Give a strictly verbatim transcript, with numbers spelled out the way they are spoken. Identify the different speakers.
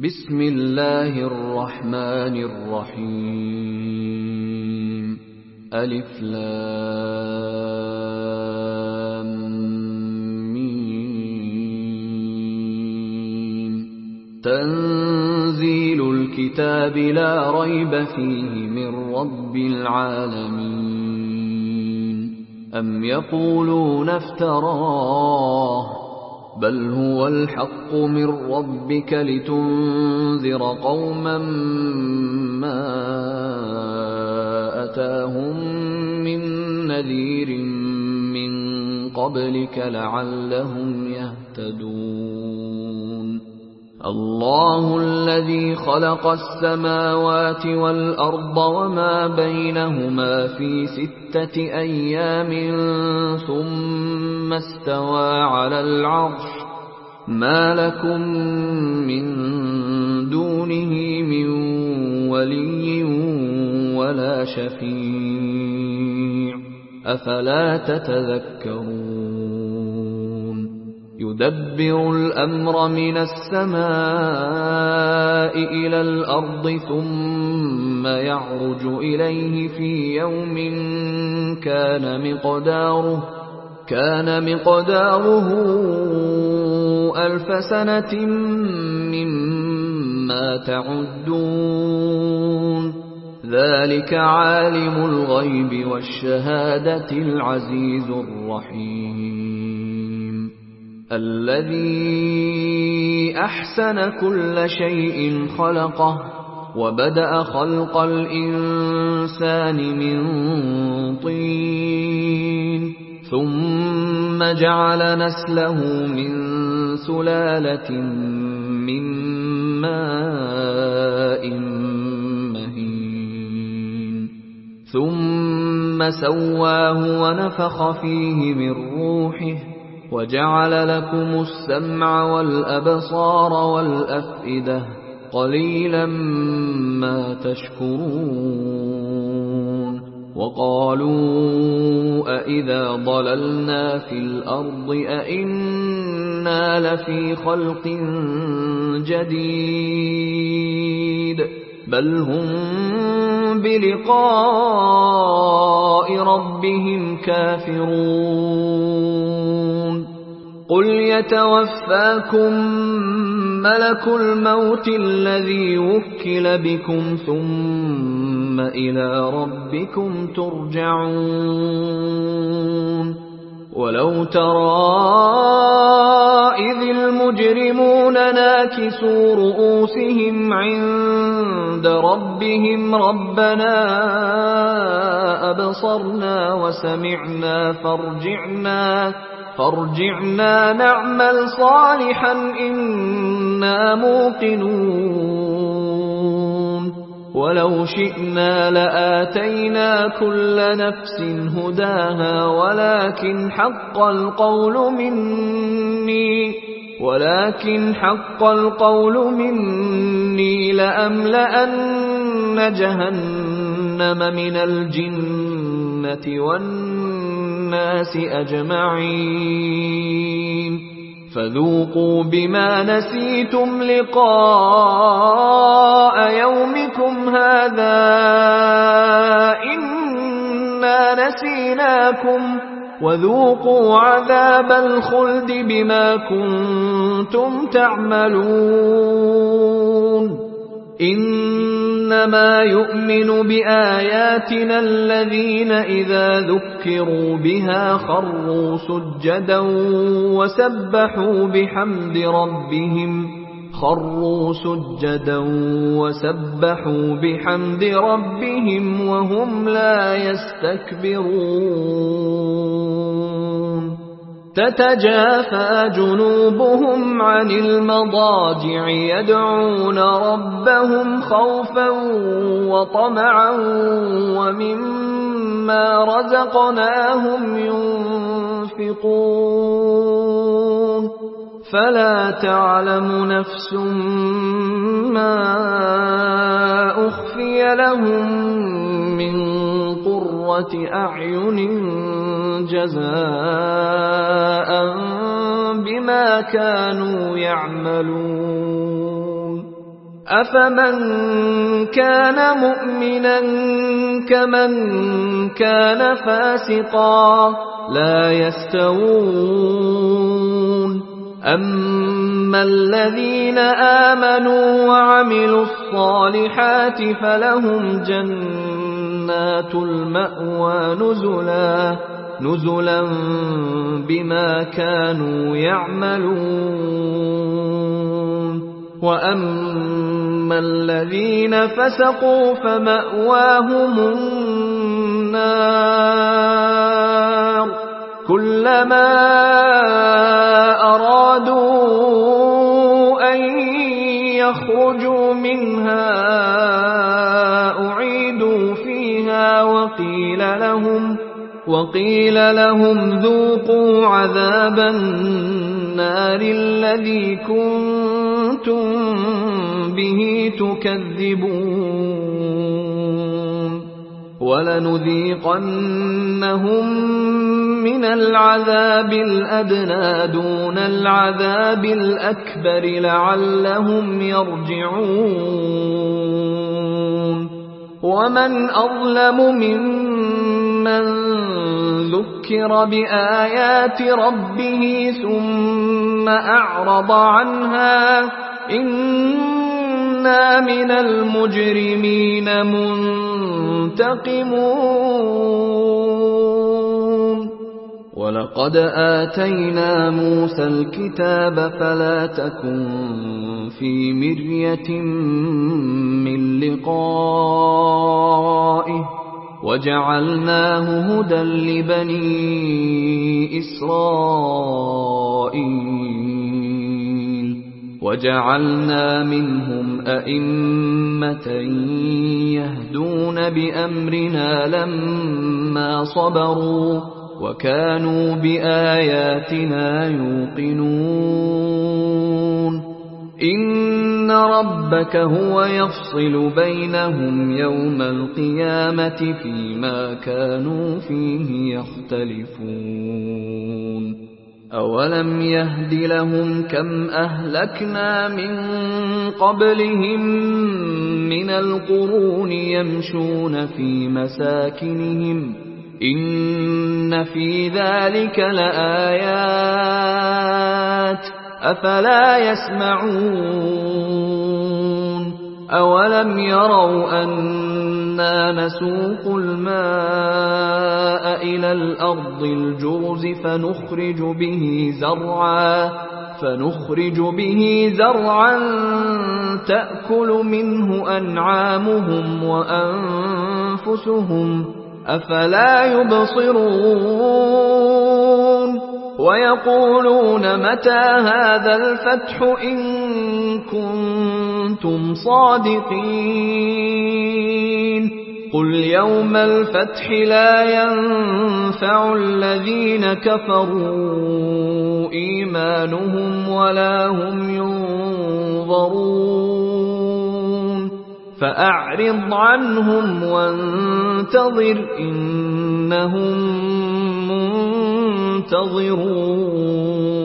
Speaker 1: بسم اللہ الرحمن الرحیم الف لام میم تنزیل الكتاب لا ریب فیہ من رب العالمین ام یقولون افتراہ بل هو الحق من ربك لتنذر قوما ما أتاهم من نذير من قبلك لعلهم يهتدون الله الذي خلق السماوات والأرض وما بينهما في ستة أيام ثم استوى على العرش ما لكم من دونه من ولي ولا شفيع أفلا تتذكرون يدبر الأمر من السماء إلى الأرض ثم يعرج إليه في يوم كان مقداره كان مقداره ألف سنة مما تعدون ذلك عالم الغيب والشهادة العزيز الرحيم الذي أحسن كل شيء خلقه وبدأ خلق الإنسان من طين ثم جعل نسله من سلالة من ماء مهين ثم سواه ونفخ فيه من روحه وجعل لكم السمع والأبصار والأفئدة قليلا ما تشكرون وقالوا أإذا ضللنا في الأرض أإنا لفي خلق جديد بل هم بلقاء ربهم كافرون قل يتوفاكم ملك الموت الذي وكل بكم ثم إلى ربكم ترجعون ولو ترى إذ المجرمون ناكسوا رؤوسهم عند ربهم ربنا أبصرنا وسمعنا فارجعنا فارجعنا نعمل صالحا إنا موقنون ولو شئنا لآتينا كل نفس هداها ولكن حق القول مني ولكن حق القول مني لأملأن جهنم من الجنة والناس أجمعين فذوقوا بما نسيتم لقاء يومكم هذا إنا نسيناكم وذوقوا عذاب الخلد بما كنتم تعملون إنما يؤمن بآياتنا الذين إذا ذكروا بها خروا سجدا وسبحوا بحمد ربهم خروا سجدا وسبحوا بحمد ربهم وهم لا يستكبرون تتجافى جنوبهم عن المضاجع يدعون ربهم خوفا وطمعا ومما رزقناهم ينفقون فلا تعلم نفس ما أخفي لهم من قرة أعين جزاء بما كانوا يعملون أَفَمَنْ كَانَ مُؤْمِنًا كَمَنْ كَانَ فَاسِقًا لَا يَسْتَوُونَ أَمَّا الَّذِينَ آمَنُوا وَعَمِلُوا الصَّالِحَاتِ فَلَهُمْ جَنَّاتُ الْمَأْوَى نُزُلًا نُزُلًا بِمَا كَانُوا يَعْمَلُونَ وَأَمَّا الَّذِينَ فَسَقُوا فَمَأْوَاهُمُ النَّارُ كُلَّمَا أَرَادُوا أَن يَخْرُجُوا مِنْهَا أُعِيدُوا فِيهَا وَقِيلَ لَهُمْ وَقِيلَ لَهُمْ ذُوقُوا عَذَابَ النَّارِ الَّذِي كُنتُم بِهِ تُكَذِّبُونَ وَلَنُذِيقَنَّهُم مِّنَ الْعَذَابِ الْأَدْنَىٰ دُونَ الْعَذَابِ الْأَكْبَرِ لَعَلَّهُمْ يَرْجِعُونَ وَمَنْ أَظْلَمُ مِمَّن ذُكِّرَ بِآيَاتِ رَبِّهِ ثُمَّ أَعْرَضَ عَنْهَا إِنَّا مِنَ الْمُجْرِمِينَ مُنْتَقِمُونَ وَلَقَدْ آتَيْنَا مُوسَى الْكِتَابَ فَلَا تَكُنْ فِي مِرْيَةٍ مِّن لِقَائِهِ وَجَعَلْنَاهُ هُدًى لِبَنِي إِسْرَائِيلَ وَجَعَلْنَا مِنْهُمْ أَئِمَّةً يَهْدُونَ بِأَمْرِنَا لَمَّا صَبَرُوا وَكَانُوا بِآيَاتِنَا يُوقِنُونَ إِنَّ رَبَّكَ هُوَ يَفْصِلُ بَيْنَهُمْ يَوْمَ الْقِيَامَةِ فِيمَا كَانُوا فِيهِ يَخْتَلِفُونَ أَوَلَمْ يَهْدِ لَهُمْ كَمْ أَهْلَكْنَا مِنْ قَبْلِهِمْ مِنَ الْقُرُونِ يَمْشُونَ فِي مَسَاكِنِهِمْ إِنَّ فِي ذَلِكَ لَآيَاتٍ أَفَلَا يَسْمَعُونَ أَوَلَمْ يَرَوْا أَنَّا نَسُوقُ الْمَاءَ إِلَى الْأَرْضِ الْجُرُزِ فَنُخْرِجُ بِهِ زَرْعًا فَنُخْرِجُ بِهِ زَرْعًا تَأْكُلُ مِنْهُ أَنْعَامُهُمْ وَأَنْفُسُهُمْ أَفَلَا يُبْصِرُونَ وَيَقُولُونَ مَتَى هَذَا الْفَتْحُ إِن كُنتُمْ صَادِقِينَ قُلْ يَوْمَ الْفَتْحِ لَا يَنفَعُ الَّذِينَ كَفَرُوا إِيمَانُهُمْ وَلَا هُمْ يُنظَرُونَ فَأَعْرِضْ عَنْهُمْ وَانتَظِرْ إِنَّهُمْ منتظرون